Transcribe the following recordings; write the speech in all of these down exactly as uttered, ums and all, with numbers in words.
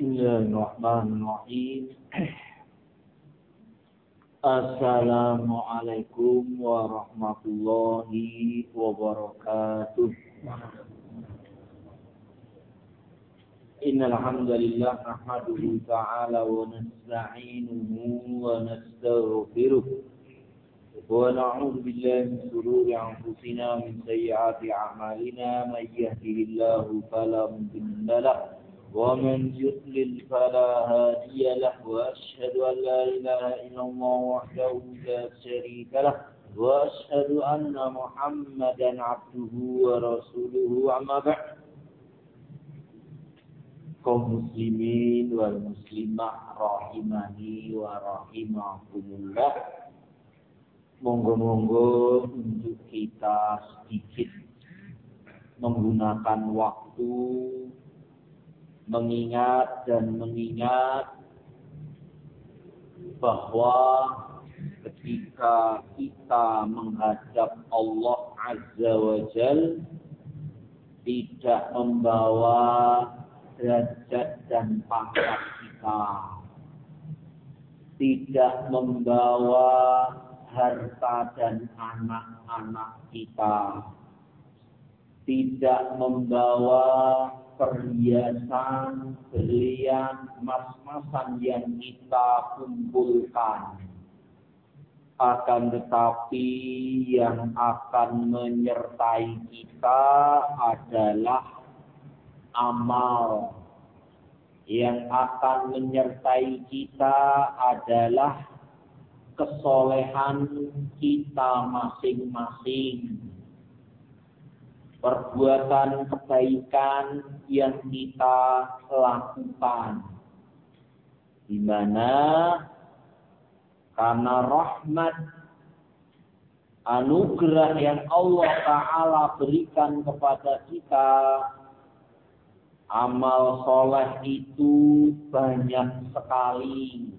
Bismillahirrahmanirrahim. Assalamualaikum warahmatullahi wabarakatuh. Innal hamdalillah nahmaduhu ta'ala wa nasta'inuhu wa nastaghfiruh. Wa na'udzu billahi min shururi anfusina min sayyiati a'malina may yahdihillahu fala mudilla lahu ومن يضلل فلا هادي له وأشهد أن لا إله إلا الله وحده لا شريك له وأشهد أن محمدا عبده ورسوله أما بعد. Kaum muslimin wal muslimah rahimani wa rahimakumullah. Monggo-monggo untuk kita sedikit menggunakan waktu mengingat dan mengingat bahwa ketika kita menghadap Allah Azza wa Jalla tidak membawa derajat dan pangkat kita, tidak membawa harta dan anak-anak kita, tidak membawa perhiasan, berlian, emas-emasan yang kita kumpulkan. Akan tetapi yang akan menyertai kita adalah amal. Yang akan menyertai kita adalah kesolehan kita masing-masing. Perbuatan kebaikan yang kita lakukan, di mana karena rahmat anugerah yang Allah Ta'ala berikan kepada kita, amal soleh itu banyak sekali.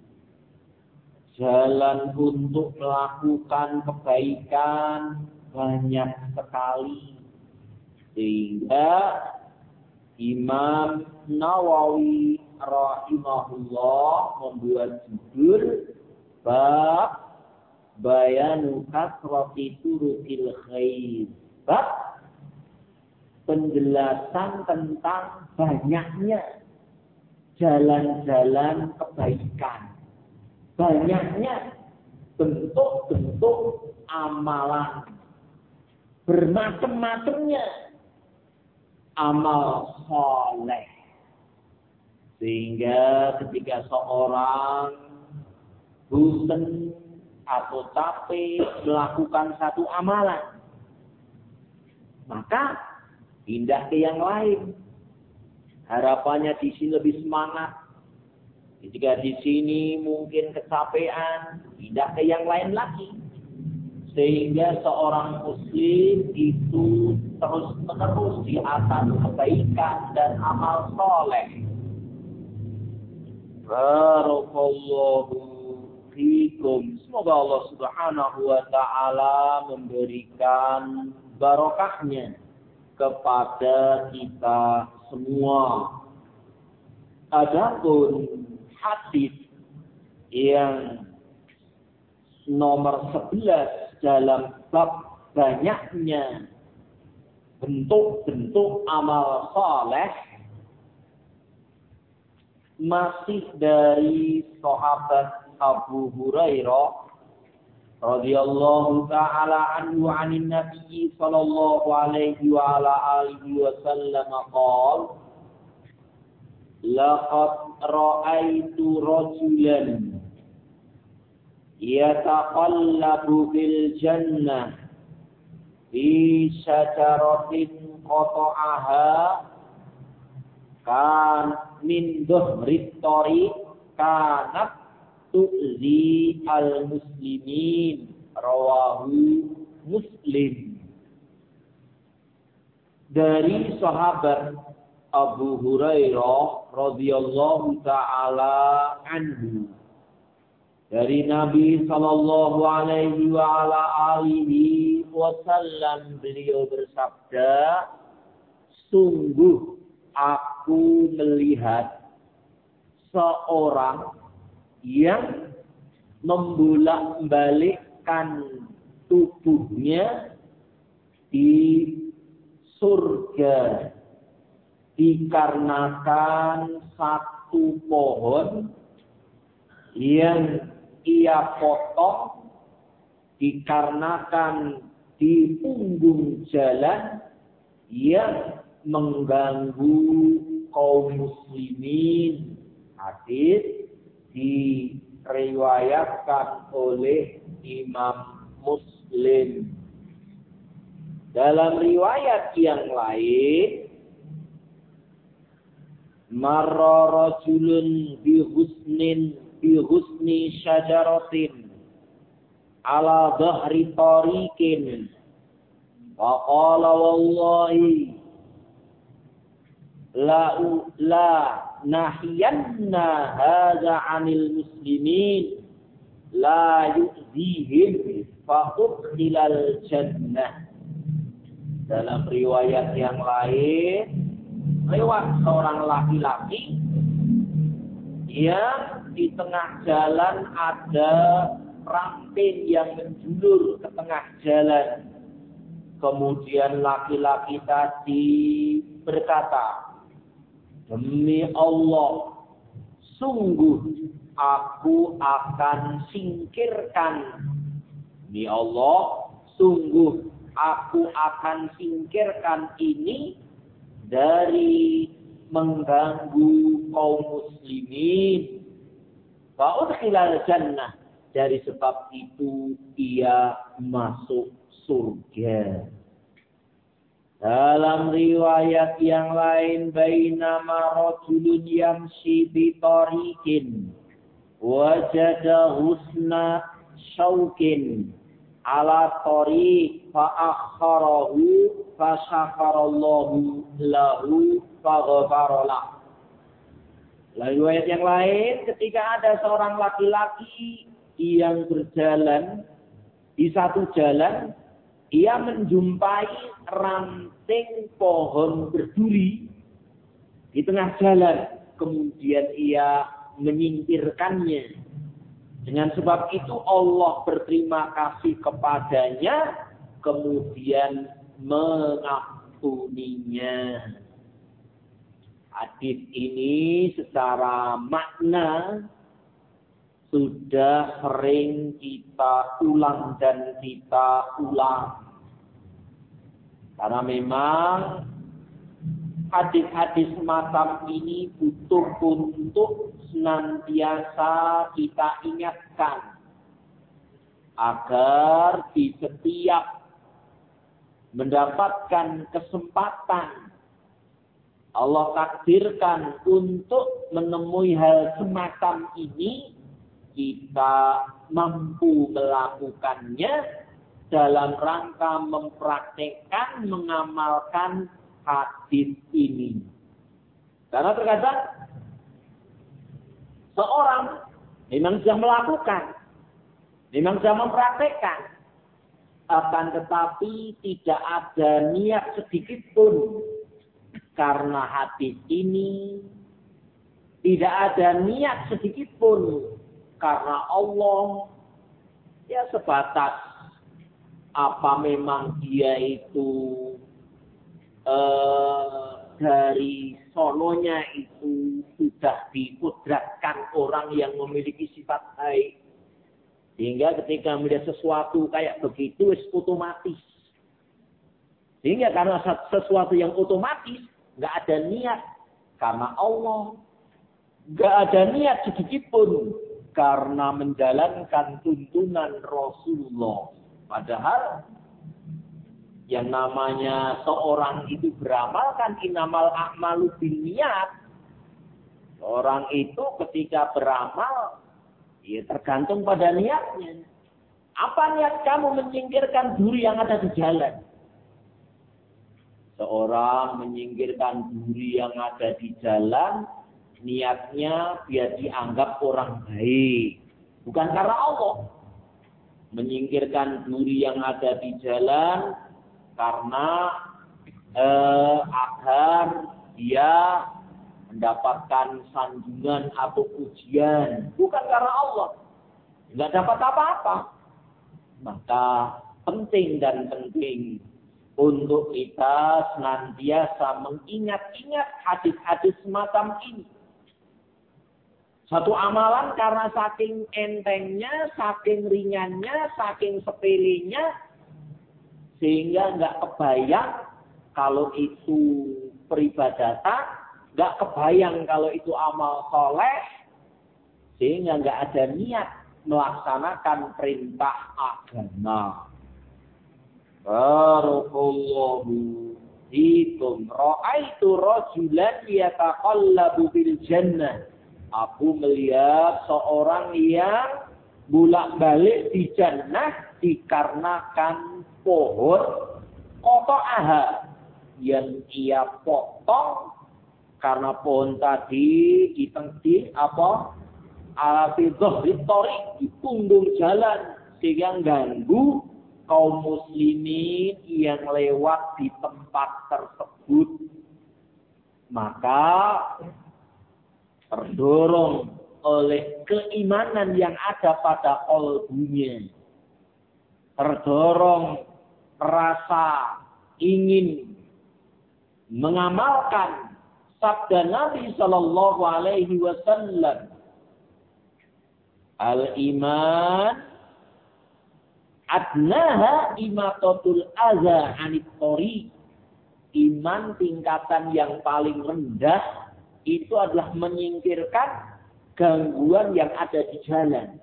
Jalan untuk melakukan kebaikan banyak sekali. Sehingga Imam Nawawi rahimahullah membuat judul bab bayanu kasrati turukil khair, bab penjelasan tentang banyaknya jalan-jalan kebaikan, banyaknya bentuk-bentuk amalan, bermacam-macamnya amal soleh. Sehingga ketika seorang bosan atau capek melakukan satu amalan, maka pindah ke yang lain. Harapannya di sini lebih semangat. Ketika di sini mungkin kecapean, pindah ke yang lain lagi. Sehingga seorang muslim itu terus-menerus di atas kebaikan dan amal soleh. Barakallahu fikum. Semoga Allah Subhanahu wa Ta'ala memberikan barokahnya kepada kita semua. Adapun hadis yang nomor sebelas dalam bab banyaknya bentuk-bentuk amal saleh, masih dari sahabat Abu Hurairah radhiyallahu ta'ala anhu 'anin Nabi sallallahu alaihi wa ala alihi wasallam qala laqad ra'aitu rajulan yataqallabu fil jannah fi syajaratin qata'aha kan min dhuhrit tariq kanat tu'zi al muslimin, rawahu Muslim. Dari sahabat Abu Hurairah radhiyallahu ta'ala anhu, dari Nabi sallallahu alaihi wa ala alihi wasallam, beliau bersabda, sungguh aku melihat seorang yang membolak-balikkan tubuhnya di surga dikarenakan satu pohon yang ia potong dikarenakan di punggung jalan yang mengganggu kaum muslimin. Hadis diriwayatkan oleh Imam Muslim. Dalam riwayat yang lain, marra rajulun bi husnin bi husni syajaratin ala dhahri tariqin wa qala wallahi la la nahiyanna hadza 'anil muslimin la yu'zihim fa udkhilal jannah. Dalam riwayat yang lain, lewat seorang laki-laki yang di tengah jalan ada ranting yang menjulur ke tengah jalan. Kemudian laki-laki tadi berkata, demi Allah, sungguh aku akan singkirkan. Demi Allah, sungguh aku akan singkirkan ini dari mengganggu kaum muslimin. Fa'udkhilal jannah. Dari sebab itu ia masuk surga. Dalam riwayat yang lain, bainama rajulun yamshi bi tariqin wajada husna syaukin ala tariq fa akharahu fa syakarallahu lahu fa ghafaralah. Lalu riwayat yang lain, ketika ada seorang laki-laki yang berjalan di satu jalan, ia menjumpai ranting pohon berduri di tengah jalan. Kemudian ia menyingkirkannya. Dengan sebab itu Allah berterima kasih kepadanya, kemudian mengampuninya. Hadis ini secara makna sudah sering kita ulang dan kita ulang. Karena memang hadis-hadis semacam ini butuh untuk senantiasa kita ingatkan agar di setiap mendapatkan kesempatan Allah takdirkan untuk menemui hal semacam ini, kita mampu melakukannya dalam rangka mempraktekkan, mengamalkan hadis ini. Karena terkadang seorang memang sudah melakukan, memang sudah mempraktekkan, akan tetapi tidak ada niat sedikit pun karena hadis ini, tidak ada niat sedikit pun karena Allah. Ya sebatas apa memang dia itu eh, dari sononya itu sudah dikudratkan orang yang memiliki sifat baik. Sehingga ketika melihat sesuatu kayak begitu, otomatis. Sehingga karena sesuatu yang otomatis, nggak ada niat karena Allah. Nggak ada niat sedikit pun karena menjalankan tuntunan Rasulullah. Padahal yang namanya seorang itu beramal kan innamal a'malu binniyat. Orang itu ketika beramal, ya tergantung pada niatnya. Apa niat kamu menyingkirkan duri yang ada di jalan? Seorang menyingkirkan duri yang ada di jalan, niatnya biar dianggap orang baik. Bukan karena Allah. Menyingkirkan duri yang ada di jalan karena eh, agar dia mendapatkan sanjungan atau pujian. Bukan karena Allah. Nggak dapat apa-apa. Maka penting dan penting untuk kita senantiasa mengingat-ingat hadis-hadis semacam ini. Satu amalan karena saking entengnya, saking ringannya, saking sepelenya, sehingga nggak kebayang kalau itu peribadatan, nggak kebayang kalau itu amal soleh, sehingga nggak ada niat melaksanakan perintah agama. Barakallahu fikum. Ra'aitu rajulan yataqallabu bil jannah. Aku melihat seorang yang bolak-balik di jannah dikarenakan pohon qata'aha yang ia potong karena pohon tadi di tengah apa ala-fi dhahri thariq, di punggung jalan, sehingga ganggu kaum muslimin yang lewat di tempat tersebut. Maka terdorong oleh keimanan yang ada pada qalbunya, terdorong rasa ingin mengamalkan sabda Nabi Sallallahu Alaihi Wasallam, al-iman adnaha imatatul adza anit thariq. Iman tingkatan yang paling rendah itu adalah menyingkirkan gangguan yang ada di jalan.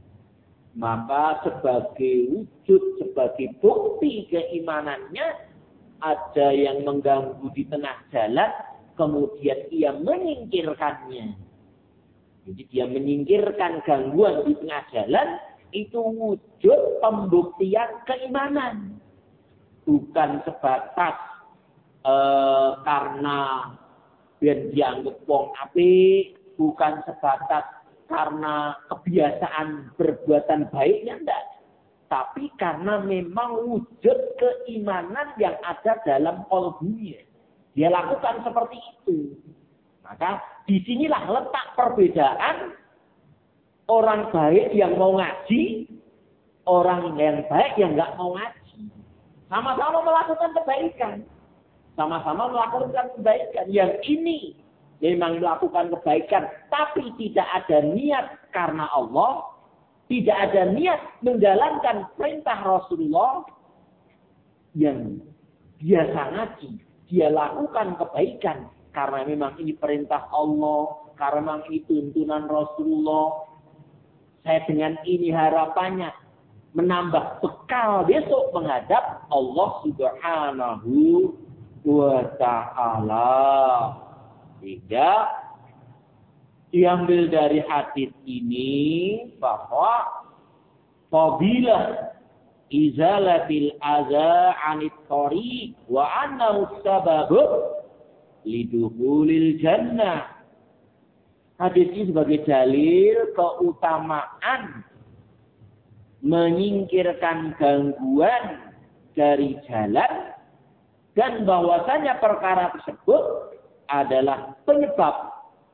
Maka sebagai wujud, sebagai bukti keimanannya, ada yang mengganggu di tengah jalan, kemudian ia menyingkirkannya. Jadi dia menyingkirkan gangguan di tengah jalan, itu wujud pembuktian keimanan. Bukan sebatas eh, karena biar dianggap wong apik, bukan sebatas karena kebiasaan perbuatan baiknya, enggak. Tapi karena memang wujud keimanan yang ada dalam qalbunya. Dia lakukan seperti itu. Maka disinilah letak perbedaan orang baik yang mau ngaji, orang yang baik yang enggak mau ngaji. Sama-sama melakukan kebaikan. Sama-sama melakukan kebaikan. Yang ini memang melakukan kebaikan, tapi tidak ada niat karena Allah, tidak ada niat menjalankan perintah Rasulullah, yang biasa ngaji, dia lakukan kebaikan karena memang ini perintah Allah, karena memang ini tuntunan Rasulullah. Saya dengan ini harapannya menambah bekal besok menghadap Allah Subhanahu wa ta'ala. Sehingga diambil dari hadis ini bahwa fadilah izalatil adza 'anit thariq wa annahu sababu lidukhulil jannah. Hadis ini sebagai dalil keutamaan menyingkirkan gangguan dari jalan, dan bahwasanya perkara tersebut adalah penyebab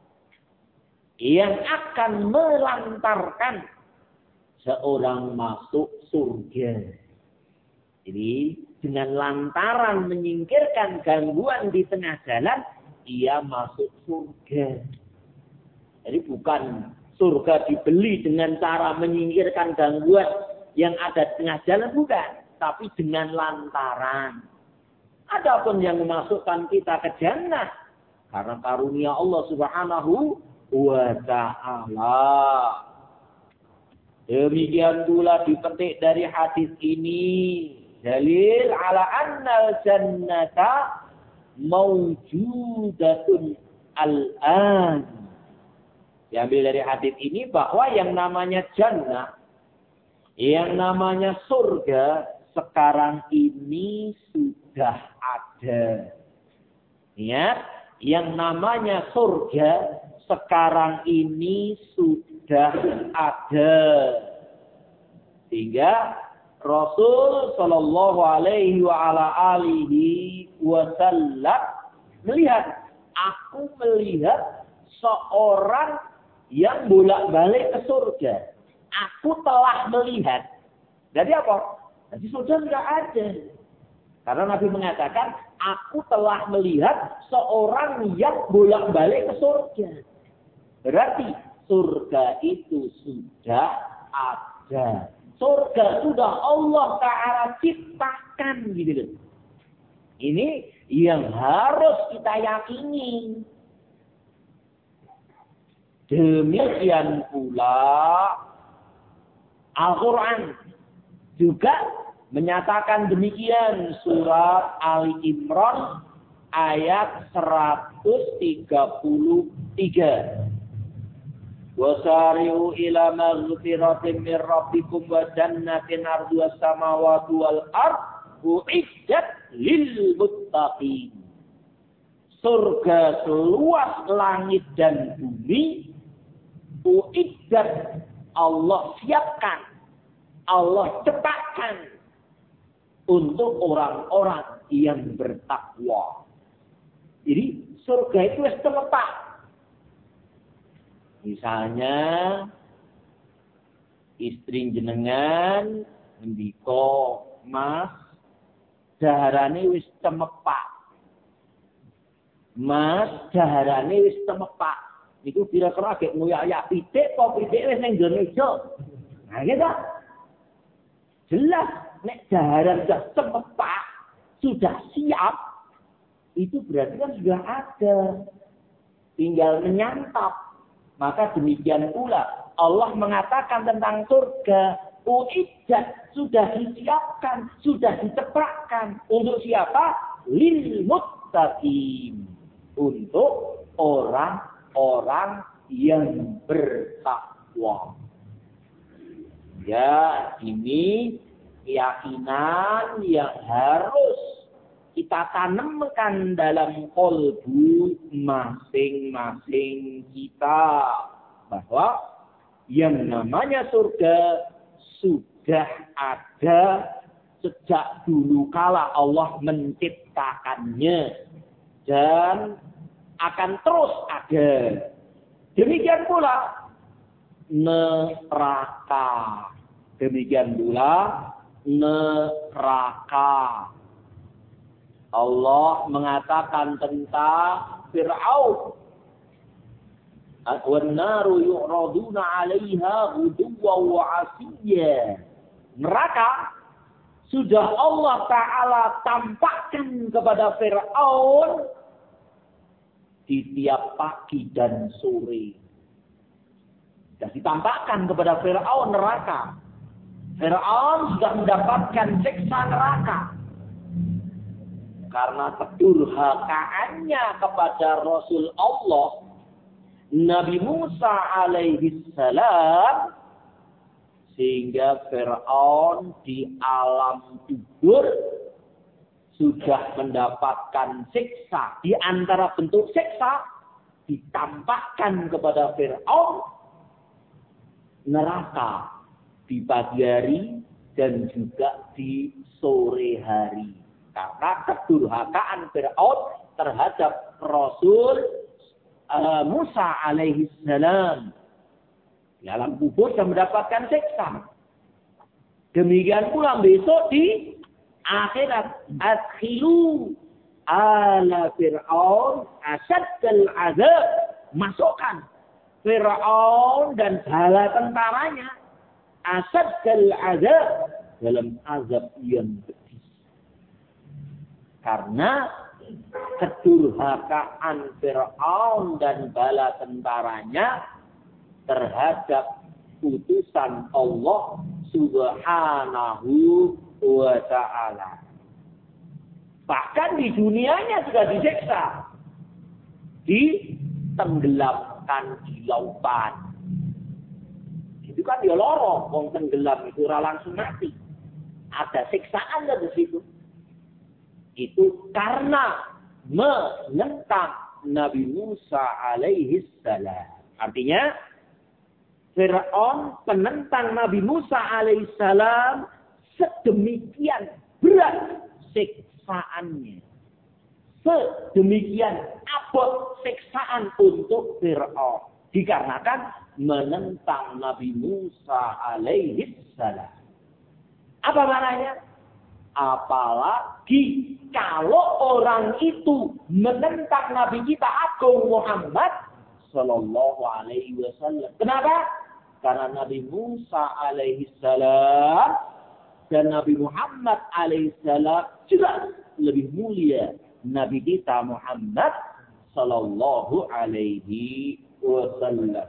yang akan melantarkan seorang masuk surga. Jadi dengan lantaran menyingkirkan gangguan di tengah jalan, ia masuk surga. Jadi bukan surga dibeli dengan cara menyingkirkan gangguan yang ada di tengah jalan, bukan. Tapi dengan lantaran. Adapun yang memasukkan kita ke jannah karena karunia Allah Subhanahu wa ta'ala. Demikian pula dipetik dari hadis ini dalil ala annal jannata mawjudatun al-an. Diambil dari hadis ini bahwa yang namanya jannah, yang namanya surga sekarang ini sudah ada. Ingat, yang namanya surga sekarang ini sudah ada. Sehingga Rasul Shallallahu Alaihi wa ala alihi Wasallam melihat aku melihat seorang yang bolak-balik ke surga. Aku telah melihat. Jadi apa? Jadi surga enggak ada. Karena Nabi mengatakan, aku telah melihat seorang yang bolak-balik ke surga. Berarti surga itu sudah ada. Surga sudah Allah Ta'ala ciptakan. Gitu. Ini yang harus kita yakini. Demikian pula Al-Quran juga menyatakan demikian. Surat Ali Imran ayat seratus tiga puluh tiga. Wasari'u ila maghfiratin min rabbikum wa jannatin arduha samawati wal ard uiddat lil muttaqin. Surga seluas langit dan bumi uiddat, Allah siapkan, Allah ciptakan untuk orang-orang yang bertakwa. Jadi surga itu wis terletak. Misalnya istri jenengan ndika, Mas, daharane wis temepak. Mas, daharane wis temepak. Niku kira-kira gek ngoyak-ayak pitik apa pitik wis ning Indonesia. Nah, gitu. Jelas nek daharan sudah temepak, sudah siap, itu berarti kan sudah ada. Tinggal menyantap. Maka demikian pula Allah mengatakan tentang surga, uiddat, sudah disiapkan, sudah ditepakkan. Untuk siapa? Lil muttaqin. Untuk orang-orang yang bertakwa. Ya, ini keyakinan yang harus kita tanamkan dalam kolbu masing-masing kita. Bahwa yang namanya surga sudah ada sejak dulu kala Allah menciptakannya. Dan akan terus ada. Demikian pula neraka. Demikian pula neraka. Allah mengatakan tentang Fir'aun. Wan-naru yu'raduna 'alaiha ghuduwwan wa 'ashiyya. Neraka sudah Allah Ta'ala tampakkan kepada Fir'aun di tiap pagi dan sore. Sudah ditampakkan kepada Fir'aun neraka. Fir'aun sudah mendapatkan siksa neraka. Karena kedurhakaannya kepada Rasul Allah, Nabi Musa alaihi salam, sehingga Fir'aun di alam kubur sudah mendapatkan siksa. Di antara bentuk siksa ditampakkan kepada Fir'aun neraka di pagi hari dan juga di sore hari. Karena kedurhakaan Fir'aun terhadap Rasul uh, Musa alaihi salam. Di alam kubur sudah mendapatkan siksa. Demikian pula besok di akhirat. Adkhilu ala Fir'aun asyaddal azab. Masukkan Fir'aun dan bala tentaranya asyaddal azab, dalam azab yang pedih. Karena kedurhakaan Fir'aun dan bala tentaranya terhadap putusan Allah Subhanahu wa ta'ala. Bahkan di dunianya sudah disiksa. Ditenggelamkan di lautan. Itu kan dia loro, wong tenggelam itu ora langsung mati. Ada siksaan di situ. Itu karena menentang Nabi Musa alaihi salam. Artinya Fir'aun penentang Nabi Musa alaihi salam sedemikian berat siksaannya. sedemikian abot siksaan untuk Fir'aun. Dikarenakan menentang Nabi Musa alaihi salam. Apa maknanya? Apalagi kalau orang itu menentang Nabi kita Agung Muhammad sallallahu alaihi wasallam. Kenapa? Karena Nabi Musa alaihi salam dan Nabi Muhammad alaihi salam jelas lebih mulia Nabi kita Muhammad sallallahu alaihi wasallam.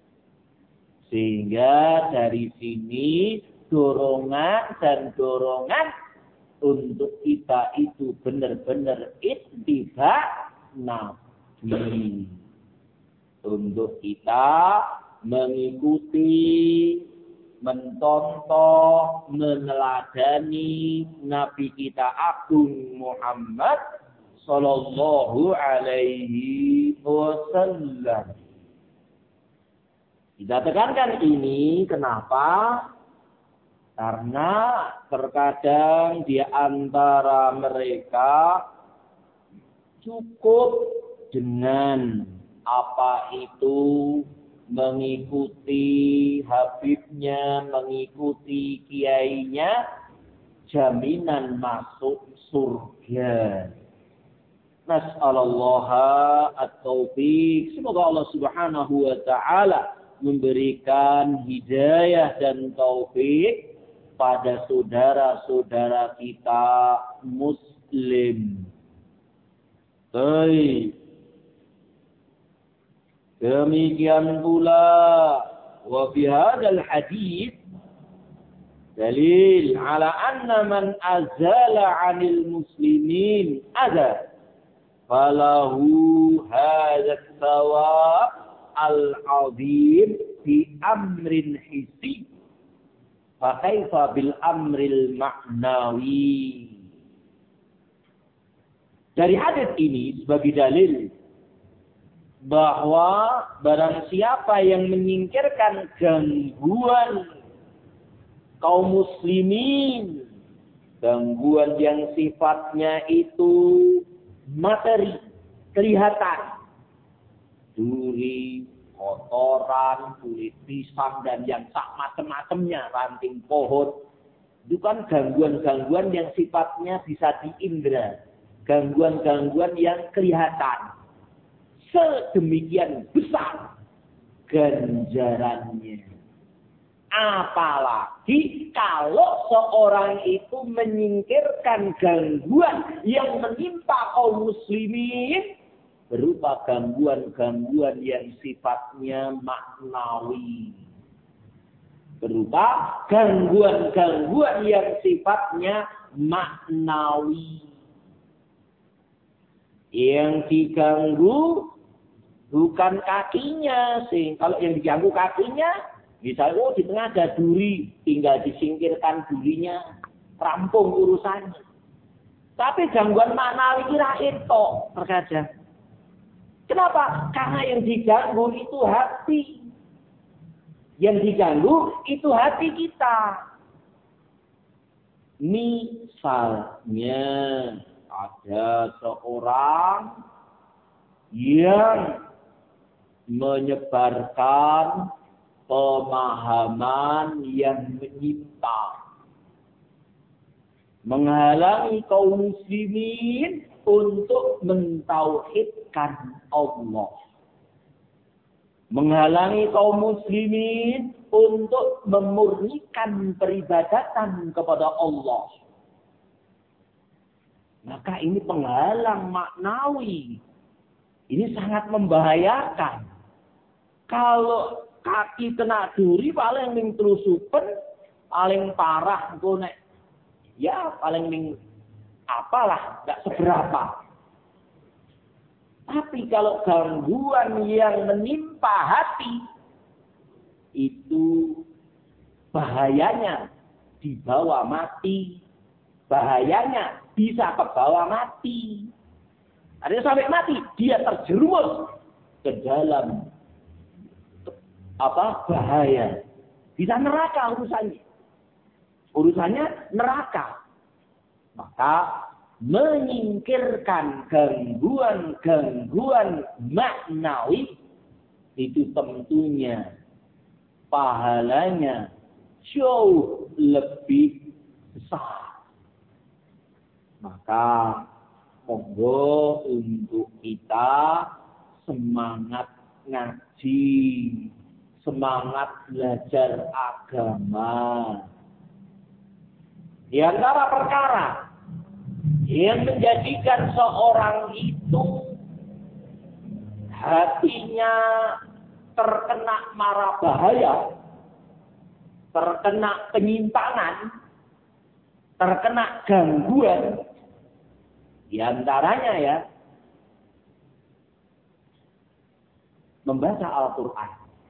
Sehingga dari sini dorongan dan dorongan untuk kita itu benar-benar ittiba Nabi. Untuk kita mengikuti, mencontoh, meneladani Nabi kita Agung Muhammad sallallahu alaihi wasallam. Kita tekankan ini kenapa? Karena terkadang di antara mereka cukup dengan apa itu mengikuti habibnya, mengikuti kiainya, jaminan masuk surga. Nas'alallaha at-taufiq. Semoga Allah Subhanahu wa taala memberikan hidayah dan taufik pada saudara-saudara kita muslim. Baik. Demikian pula wa fi hadzal hadits dalil ala anna man azala 'anil muslimin adha falahu hadzal thawab al-'azim fi amrin hissi fa kaifa bil amril ma'nawi. Dari hadis ini sebagai dalil bahwa barang siapa yang menyingkirkan gangguan kaum muslimin, gangguan yang sifatnya itu materi, kelihatan, duri, kotoran, kulit pisang, dan yang tak macam-macamnya, ranting pohon. Itu kan gangguan-gangguan yang sifatnya bisa diindra. Gangguan-gangguan yang kelihatan. Sedemikian besar ganjarannya. Apalagi kalau seorang itu menyingkirkan gangguan yang menimpa kaum muslimin, berupa gangguan-gangguan yang sifatnya maknawi. Berupa gangguan-gangguan yang sifatnya maknawi. Yang diganggu bukan kakinya sih. Kalau yang diganggu kakinya, misalnya oh, di tengah ada duri, tinggal disingkirkan durinya, rampung urusannya. Tapi gangguan maknawi kira itu terkadang. Kenapa? Karena yang diganggu itu hati. Yang diganggu itu hati kita. Misalnya ada seorang yang menyebarkan pemahaman yang menyimpang, menghalangi kaum muslimin untuk mentauhidkan Allah. Menghalangi kaum muslimin untuk memurnikan peribadatan kepada Allah. Maka ini penghalang maknawi. Ini sangat membahayakan. Kalau kaki kena duri paling ning trusupen, paling parah engko nek ya paling ning apalah, enggak seberapa. Tapi kalau gangguan yang menimpa hati, itu bahayanya dibawa mati. Bahayanya bisa kebawa mati. Ada sampai mati, dia terjerumus ke dalam apa bahaya. Bisa neraka urusannya. Urusannya neraka. Maka menyingkirkan gangguan-gangguan maknawi, itu tentunya pahalanya jauh lebih besar. Maka monggo untuk kita semangat ngaji, semangat belajar agama. Di antara perkara yang menjadikan seorang itu hatinya terkena mara bahaya, terkena penyimpangan, terkena gangguan, di antaranya ya membaca Al-Quran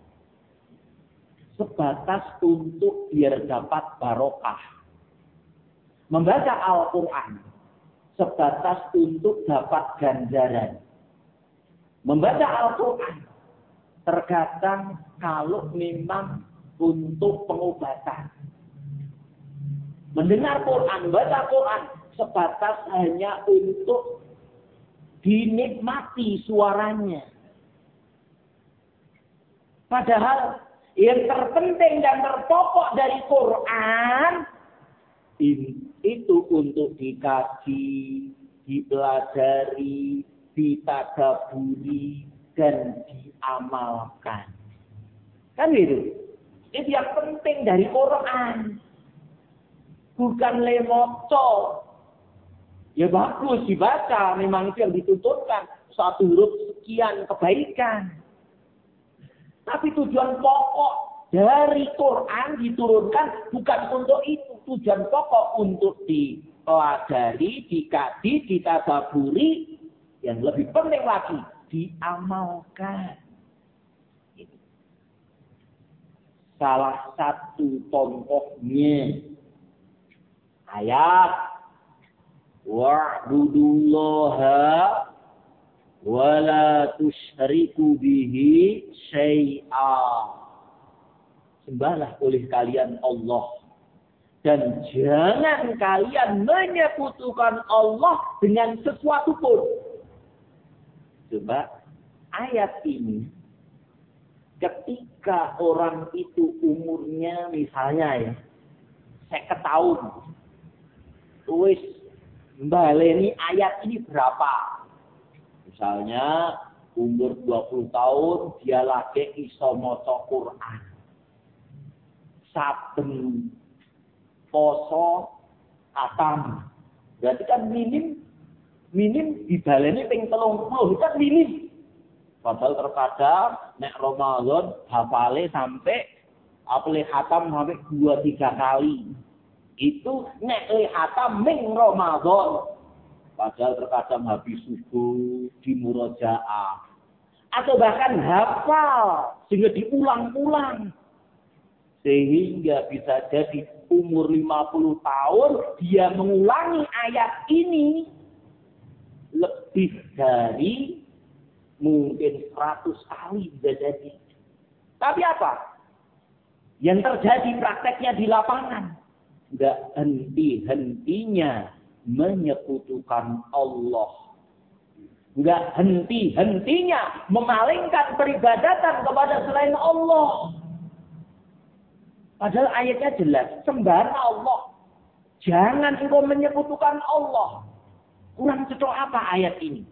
sebatas untuk biar dapat barokah. Membaca Al-Quran sebatas untuk dapat ganjaran. Membaca Al-Quran terkadang kalau memang untuk pengobatan. Mendengar Quran, baca Quran sebatas hanya untuk dinikmati suaranya. Padahal yang terpenting dan terpokok dari Quran itu untuk dikaji, dipelajari, ditadaburi, dan diamalkan. Kan gitu? Itu yang penting dari Quran. Bukan lemoco. Ya bagus dibaca, memang itu yang dituntutkan. Satu huruf sekian kebaikan. Tapi tujuan pokok dari Quran diturunkan bukan untuk itu. Tujuan pokok untuk dipelajari, dikaji, ditadaburi. Yang lebih penting lagi, diamalkan. Salah satu contohnya ayat wa'budullaha wa la tusyriku bihi syai'a. Sembahlah oleh kalian Allah dan jangan kalian menyekutukan Allah dengan sesuatu pun. Coba ayat ini ketika orang itu umurnya misalnya ya seket tahun, wis mbaleni ayat ini berapa? Misalnya umur dua puluh tahun dia lagi iso maca Quran. Saben poso khatam. Berarti kan minim minim dibaleni ping telung puluh kan minim. Padahal terkadang nek Ramadan hafale sampai apel khatam sampai dua tiga kali. Itu nek le khatam ming Ramadan. Padahal terkadang habis subuh di murojaah. Atau bahkan hafal sehingga diulang-ulang. Sehingga bisa jadi umur lima puluh tahun dia mengulangi ayat ini lebih dari mungkin seratus kali bisa jadi. Tapi apa? Yang terjadi prakteknya di lapangan. Enggak henti-hentinya menyekutukan Allah. Enggak henti-hentinya memalingkan peribadatan kepada selain Allah. Padahal ayatnya jelas. Sembahlah Allah. Jangan engkau menyekutukan Allah. Kurang cocok apa ayat ini?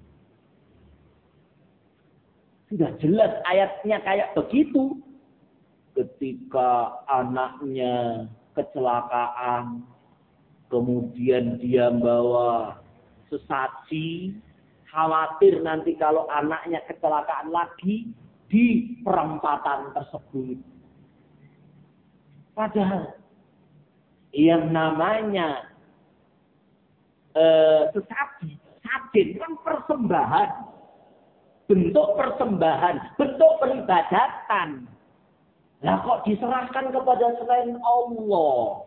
Sudah jelas ayatnya kayak begitu. Ketika anaknya kecelakaan, kemudian dia membawa sesaji, khawatir nanti kalau anaknya kecelakaan lagi di perempatan tersebut. Padahal yang namanya eh, sesaji, sajin kan persembahan. Bentuk persembahan, bentuk peribadatan. Lah kok diserahkan kepada selain Allah?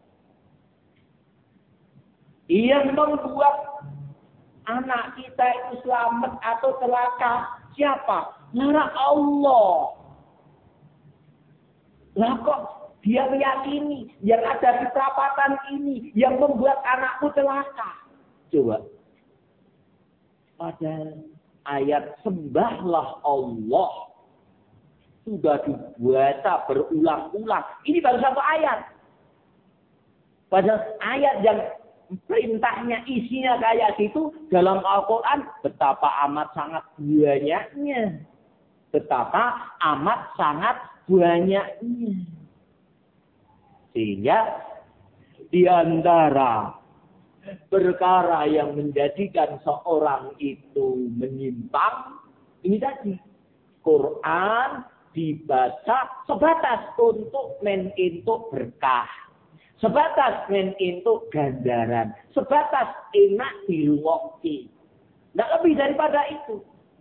Yang membuat anak kita itu selamat atau celaka siapa? Nah Allah. Lah kok dia meyakini yang ada di perapatan ini yang membuat anakku celaka. Coba. Pada ayat sembahlah Allah sudah dibaca berulang-ulang. Ini baru satu ayat. Padahal ayat yang perintahnya isinya kayak gitu dalam Al-Quran betapa amat sangat banyaknya. Betapa amat sangat banyaknya. Sehingga di antara perkara yang menjadikan seorang itu menyimpang, ini tadi. Quran dibaca sebatas untuk menentuk berkah. Sebatas menentuk ganjaran. Sebatas enak dirungoki. Tidak lebih daripada itu.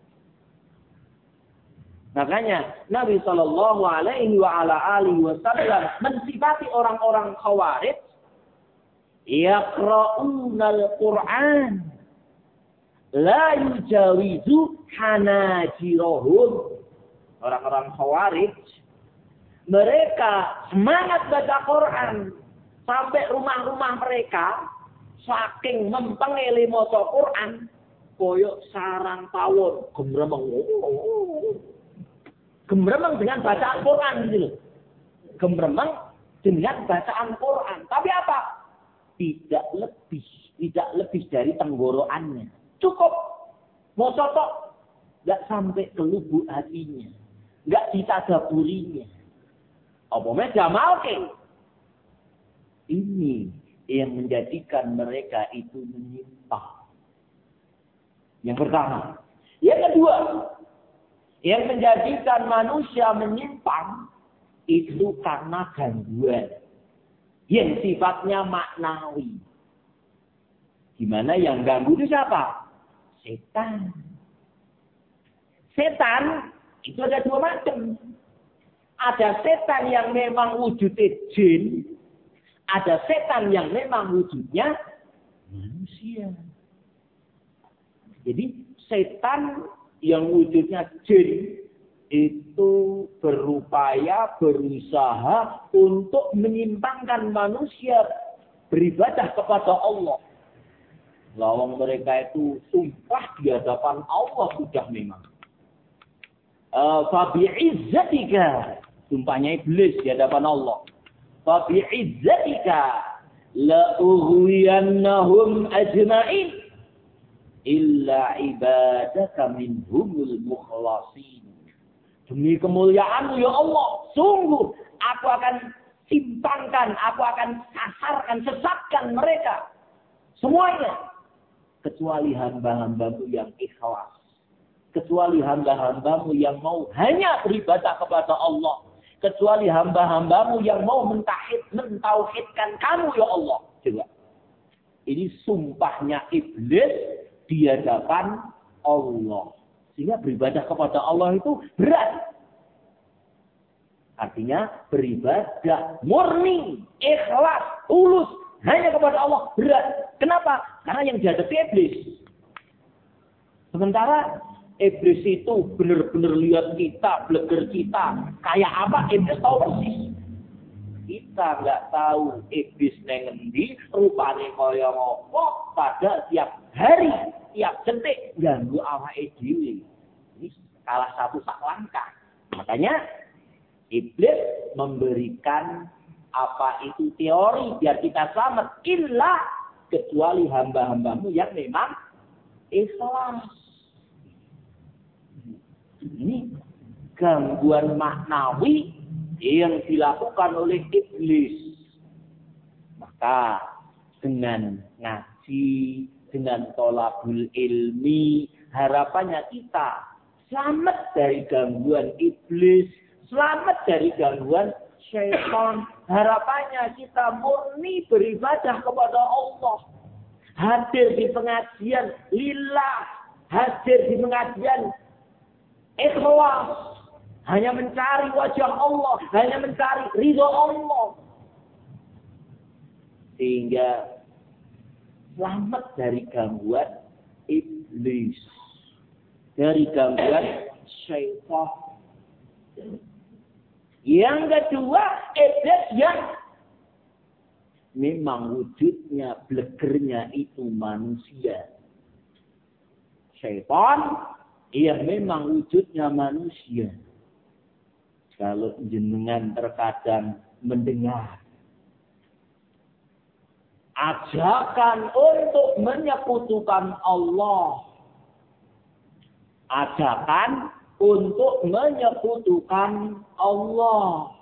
Makanya Nabi Shallallahu Alaihi Wasallam mensifati orang-orang Khawarij, yaqra'unal Qur'an la yujawizu hanajirahum. Orang-orang Khawarij mereka semangat baca Quran sampai rumah-rumah mereka saking mempengeli maca Quran koyok sarang tawon gemremeng. Gemremeng dengan bacaan Quran gitu loh. Gemremeng dengan bacaan Quran. Tapi apa? Tidak lebih, tidak lebih dari tenggorokannya. Cukup maca tok, enggak sampai ke lubuk hatinya. Enggak ditadaburinya. Apa meja malke? Ini yang menjadikan mereka itu menyimpang. Yang pertama. Yang kedua, yang menjadikan manusia menyimpang itu karena gangguan yang sifatnya maknawi. Gimana yang ganggu itu siapa? Setan. Setan itu ada dua macam. Ada setan yang memang wujudnya jin. Ada setan yang memang wujudnya manusia. Jadi setan yang wujudnya jin itu berupaya, berusaha untuk menyimpangkan manusia beribadah kepada Allah. Lawang mereka itu sumpah di hadapan Allah sudah memang. Fabi'izzatika, sumpahnya iblis di hadapan Allah. Fabi'izzatika la'ughwiyannahum ajma'in illa ibadaka minhumul mukhlasin. Demi kemuliaan-Mu ya Allah, sungguh aku akan simpangkan, aku akan sasarkan, sesatkan mereka semuanya kecuali hamba-hamba-Mu yang ikhlas, kecuali hamba-hamba-Mu yang mau hanya beribadah kepada Allah, kecuali hamba-hamba-Mu yang mau mentauhid, mentauhidkan Kamu ya Allah. Coba. Ini sumpahnya iblis di hadapan Allah. Sehingga beribadah kepada Allah itu berat. Artinya beribadah murni, ikhlas, tulus hanya kepada Allah berat. Kenapa? Karena yang dihadapi iblis. Sementara iblis itu benar-benar lihat kita, bleger kita. Kayak apa? Iblis tahu persis. Kita nggak tahu iblis neng endi, rupane kaya ngopo, pada tiap hari, tiap detik ganggu awake dhewe. Ini salah satu sak langkah. Makanya iblis memberikan apa itu teori biar kita selamat, illa kecuali hamba-hambamu yang memang ikhlas. Ini gangguan maknawi yang dilakukan oleh iblis. Maka dengan ngaji, dengan tolabul ilmi, harapannya kita selamat dari gangguan iblis, selamat dari gangguan syaitan. Harapannya kita murni beribadah kepada Allah. Hadir di pengajian lillah, hadir di pengajian ikhlas. Hanya mencari wajah Allah, hanya mencari ridho Allah. Sehingga selamat dari gangguan iblis, dari gangguan syaitan. Yang kedua, iblis yang memang wujudnya, blegernya itu manusia. Syaitan, ia memang wujudnya manusia. Kalau jenengan terkadang mendengar ajakan untuk menyekutukan Allah, ajakan untuk menyekutukan Allah,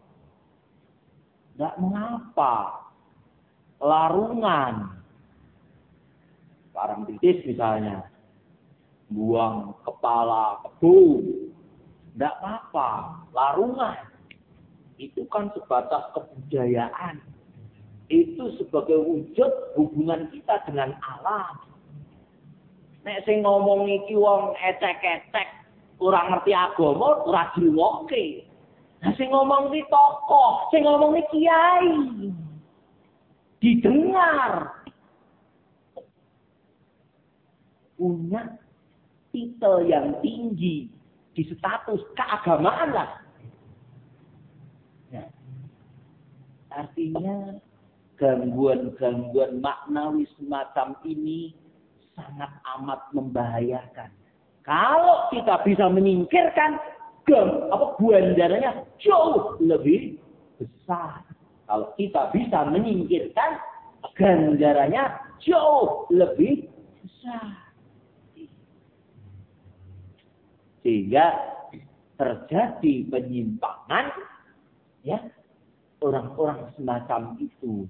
tidak mengapa, larungan, parang titis misalnya, buang kepala kebu, tidak apa-apa, larungan. Itu kan sebatas kebudayaan. Itu sebagai wujud hubungan kita dengan alam. Nek sing ngomong iki wong ecek-ecek, ora ngerti agama, ora diwoke. Nah sing ngomong iki tokoh, sing ngomong iki kiai. Didengar. Punya titel yang tinggi di status keagamaan lah. Ya. Artinya gangguan-gangguan maknawi semacam ini sangat amat membahayakan. Kalau kita bisa menyingkirkan, gam, apa ganjarannya jauh lebih besar. Kalau kita bisa menyingkirkan, ganjarannya jauh lebih besar. Sehingga terjadi penyimpangan, ya, orang-orang semacam itu.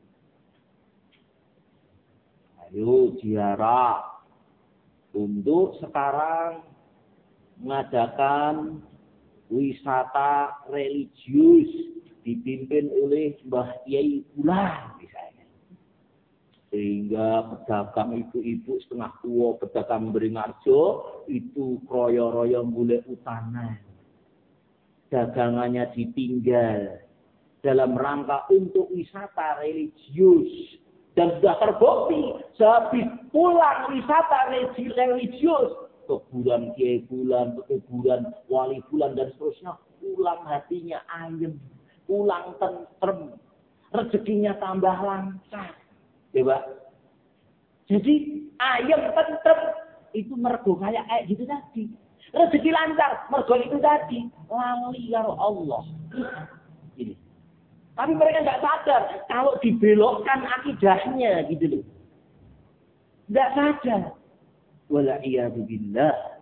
Ayo ziarah untuk sekarang mengadakan wisata religius dipimpin oleh Mbah Yai Fulan misalnya. Sehingga pedagang ibu-ibu setengah tua, pedagang Beringharjo itu kroyo-royo golek utanan. Dagangannya ditinggal dalam rangka untuk wisata religius. Dan sudah terbukti sehabis pulang wisata religius, kuburan Kiai Fulan, kuburan Wali Fulan dan seterusnya, pulang hatinya ayem, pulang tentrem, rezekinya tambah lancar. Coba. Jadi ayem tentrem itu mergo kayak kayak gitu tadi. Rezeki lancar mergo itu tadi, lali karo Allah. Ini. Tapi mereka nggak sadar kalau dibelokkan akidahnya gitu loh. Nggak sadar. Wala'iyadzubillah.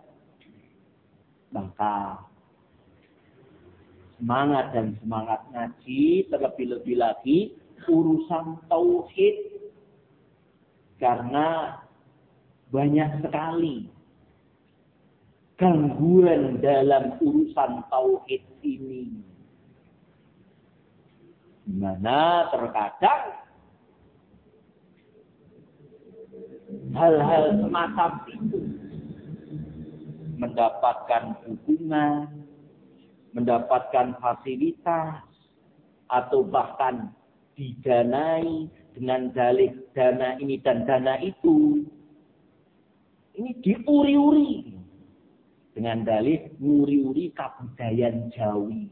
Maka semangat dan semangat ngaji terlebih-lebih lagi urusan tauhid. Karena banyak sekali gangguan dalam urusan tauhid ini. Di mana terkadang hal-hal semacam itu mendapatkan dukungan, mendapatkan fasilitas, atau bahkan didanai dengan dalih dana ini dan dana itu. Ini diuri-uri dengan dalih nguri-uri kabudayan Jawi.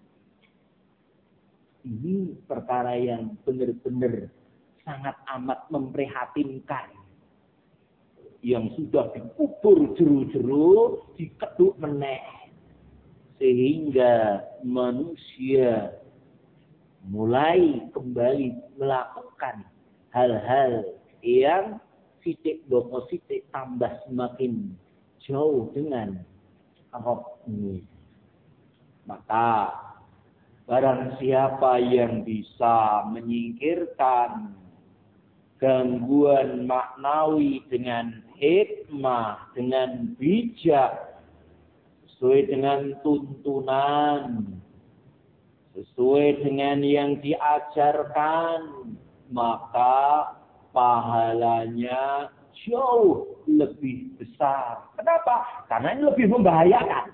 Ini perkara yang benar-benar sangat amat memprihatinkan. Yang sudah dikubur jeru-jeru, dikeduk meneh. Sehingga manusia mulai kembali melakukan hal-hal yang sidik doko sidik tambah semakin jauh dengan Rabb-Mu. Maka barang siapa yang bisa menyingkirkan gangguan maknawi dengan hikmah, dengan bijak, sesuai dengan tuntunan, sesuai dengan yang diajarkan, maka pahalanya jauh lebih besar. Kenapa? Karena ini lebih membahayakan.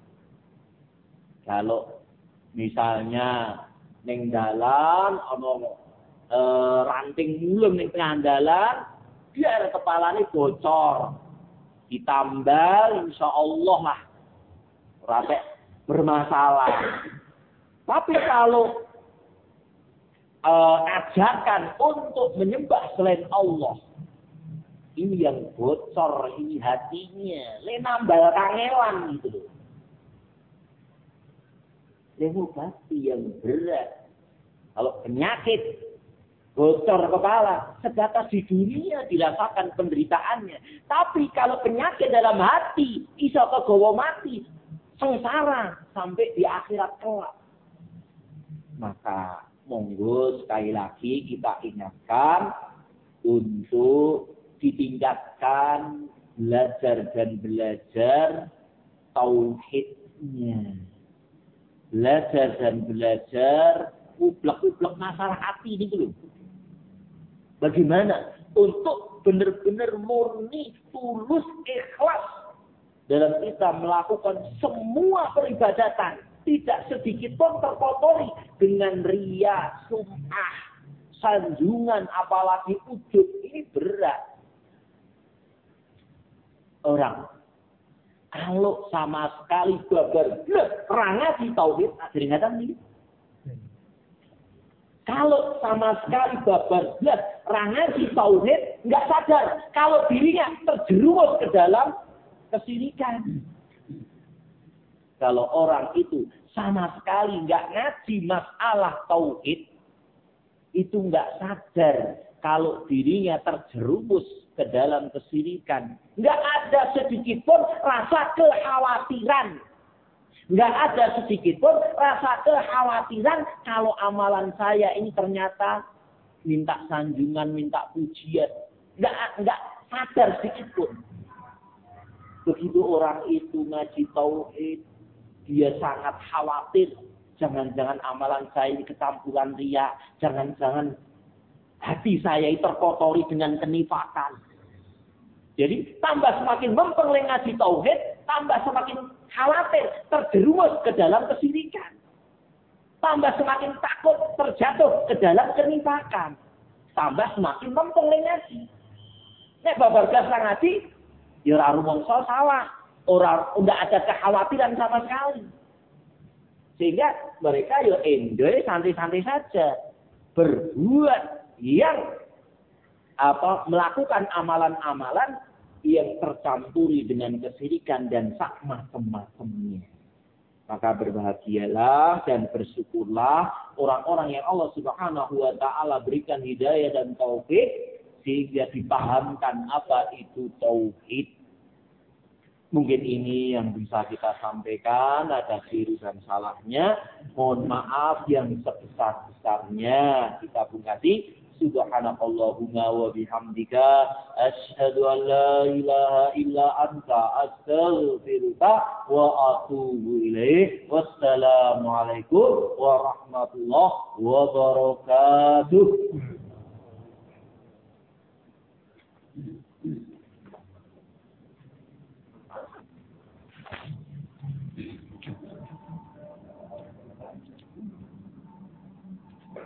Kalau misalnya ning dalan ana e, ranting mulung ning tengah dalan, biar kepalane bocor. Ditambal insyaallah lah ora bermasalah. Tapi kalau uh, ajarkan untuk menyembah selain Allah. Ini yang bocor, ini hatinya. Le nambal kangelan gitu loh. Le ngobati yang berat. Kalau penyakit, bocor kepala, sebatas di dunia dirasakan penderitaannya. Tapi kalau penyakit dalam hati, iso kegawa mati, sengsara sampai di akhirat kelak. Maka monggo sekali lagi kita ingatkan untuk ditingkatkan belajar dan belajar tauhidnya. Belajar dan belajar ublek-ublek masalah hati ini dulu. Bagaimana untuk benar-benar murni, tulus, ikhlas dalam kita melakukan semua peribadatan. Tidak sedikit pun terkotori dengan riya, sum'ah, sanjungan, apalagi ujub. Ini berat. Orang kalau sama sekali babar perangnya di tauhid, akhirnya ini. Kalau sama sekali babar perangnya di tauhid, nggak sadar kalau dirinya terjerumus ke dalam kesyirikan. Kalau orang itu sama sekali nggak ngaji masalah tauhid, itu nggak sadar kalau dirinya terjerumus ke dalam kesyirikan. Nggak ada sedikit pun rasa kekhawatiran. Nggak ada sedikit pun rasa kekhawatiran kalau amalan saya ini ternyata minta sanjungan, minta pujian. Nggak, nggak sadar sedikit pun. Begitu orang itu ngaji tauhid, dia sangat khawatir. Jangan-jangan amalan saya ini kecampuran riya. Jangan-jangan hati saya ini terkotori dengan kenifakan. Jadi tambah semakin mempeleng ngaji tauhid, tambah semakin khawatir terjerumus ke dalam kesyirikan. Tambah semakin takut terjatuh ke dalam kenifakan. Tambah semakin mempeleng ngaji. Nek babar blas ngaji, ya ora rumangsa salah. Orang enggak ada kekhawatiran sama sekali. Sehingga mereka ya enjoy santai-santai saja. Berbuat yang apa melakukan amalan-amalan yang tercampuri dengan kesyirikan dan sak macam-macamnya. Maka berbahagialah dan bersyukurlah orang-orang yang Allah Subhanahu wa taala berikan hidayah dan taufik sehingga dipahamkan apa itu tauhid. Mungkin ini yang bisa kita sampaikan, ada keliru dan salahnya. Mohon maaf yang sebesar-besarnya. Kita pungkasi. Subhanakallahumma wa bihamdika asyhadu an la ilaha illa anta astaghfiruka wa atubu ilaik. Wassalamualaikum warahmatullahi wabarakatuh.